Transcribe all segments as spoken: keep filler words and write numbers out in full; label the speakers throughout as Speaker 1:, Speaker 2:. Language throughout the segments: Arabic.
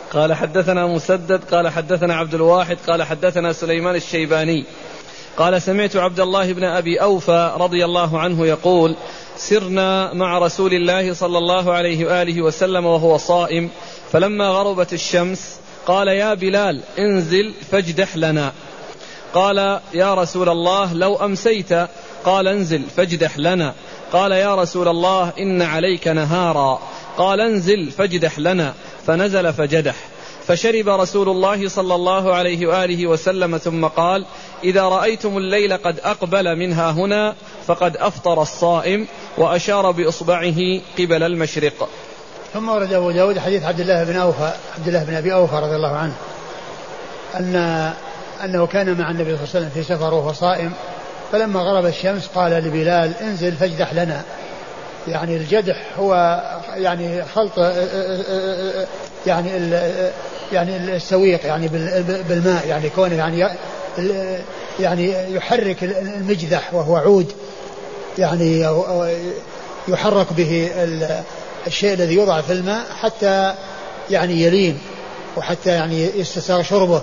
Speaker 1: قال حدثنا مسدد قال حدثنا عبد الواحد قال حدثنا سليمان الشيباني قال سمعت عبد الله بن أبي أوفى رضي الله عنه يقول سرنا مع رسول الله صلى الله عليه وآله وسلم وهو صائم فلما غربت الشمس قال يا بلال انزل فاجدح لنا. قال يا رسول الله لو أمسيت. قال انزل فاجدح لنا. قال يا رسول الله إن عليك نهارا. قال انزل فاجدح لنا. فنزل فجدح فشرب رسول الله صلى الله عليه وآله وسلم ثم قال إذا رأيتم الليل قد أقبل منها هنا فقد أفطر الصائم وأشار بإصبعه قبل المشرق.
Speaker 2: ثم ورد أبو داود حديث عبد الله بن أوفى عبد الله بن أبي أوفى رضي الله عنه أن أنه كان مع النبي صلى الله عليه وسلم في سفر وهو صائم فلما غرب الشمس قال لبلال انزل فاجدح لنا. يعني الجدح هو يعني خلط يعني يعني السويق يعني بالماء يعني كونه يعني يعني يحرك المجدح وهو عود يعني يحرك به الشيء الذي يوضع في الماء حتى يعني يلين وحتى يعني يستساغ شربه.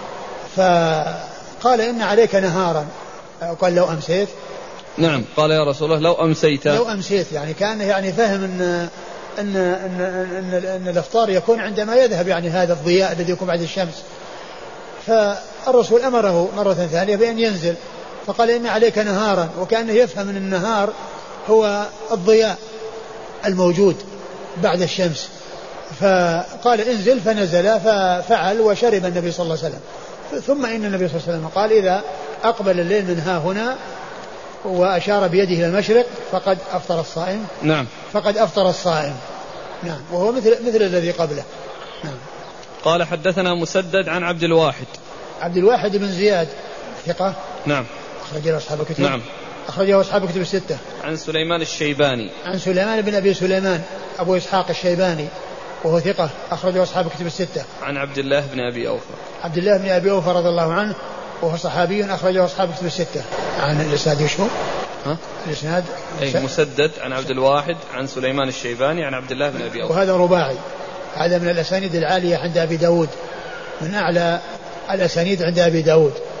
Speaker 2: فقال إن عليك نهارا. قال لو أمسيت.
Speaker 1: نعم قال يا رسول الله لو أمسيت.
Speaker 2: لو أمسيت يعني كان يعني فهم أن أن أن أن, أن الإفطار يكون عندما يذهب يعني هذا الضياء الذي يكون بعد الشمس. فالرسول أمره مرة ثانية بأن ينزل فقال إن عليك نهارا وكأنه يفهم أن النهار هو الضياء الموجود بعد الشمس. فقال انزل فنزل ففعل وشرب النبي صلى الله عليه وسلم. ثم إن النبي صلى الله عليه وسلم قال إذا أقبل الليل من ها هنا وأشار بيده إلى المشرق فقد أفطر الصائم.
Speaker 1: نعم
Speaker 2: فقد أفطر الصائم. نعم وهو مثل مثل الذي قبله. نعم.
Speaker 1: قال حدثنا مسدد عن عبد الواحد
Speaker 2: عبد الواحد بن زياد ثقة.
Speaker 1: نعم
Speaker 2: أخرج له أصحاب الكتب.
Speaker 1: نعم
Speaker 2: أخرجه أصحاب الكتب الستة.
Speaker 1: عن سليمان الشيباني
Speaker 2: عن سليمان بن أبي سليمان أبو إسحاق الشيباني وهو ثقة أخرجه أصحاب الكتب الستة.
Speaker 1: عن عبد الله بن أبي أوفى
Speaker 2: عبد الله بن أبي أوفى رضي الله عنه وهو صحابي أخرجه أصحاب الكتب الستة. عن الإسناد يشهر
Speaker 1: ها؟
Speaker 2: الإسناد
Speaker 1: أي مسدد عن عبد الواحد عن سليمان الشيباني عن عبد الله بن أبي أوفى.
Speaker 2: وهذا رباعي. هذا من الأسانيد العالية عند أبي داود من أعلى الأسانيد عند أبي داود.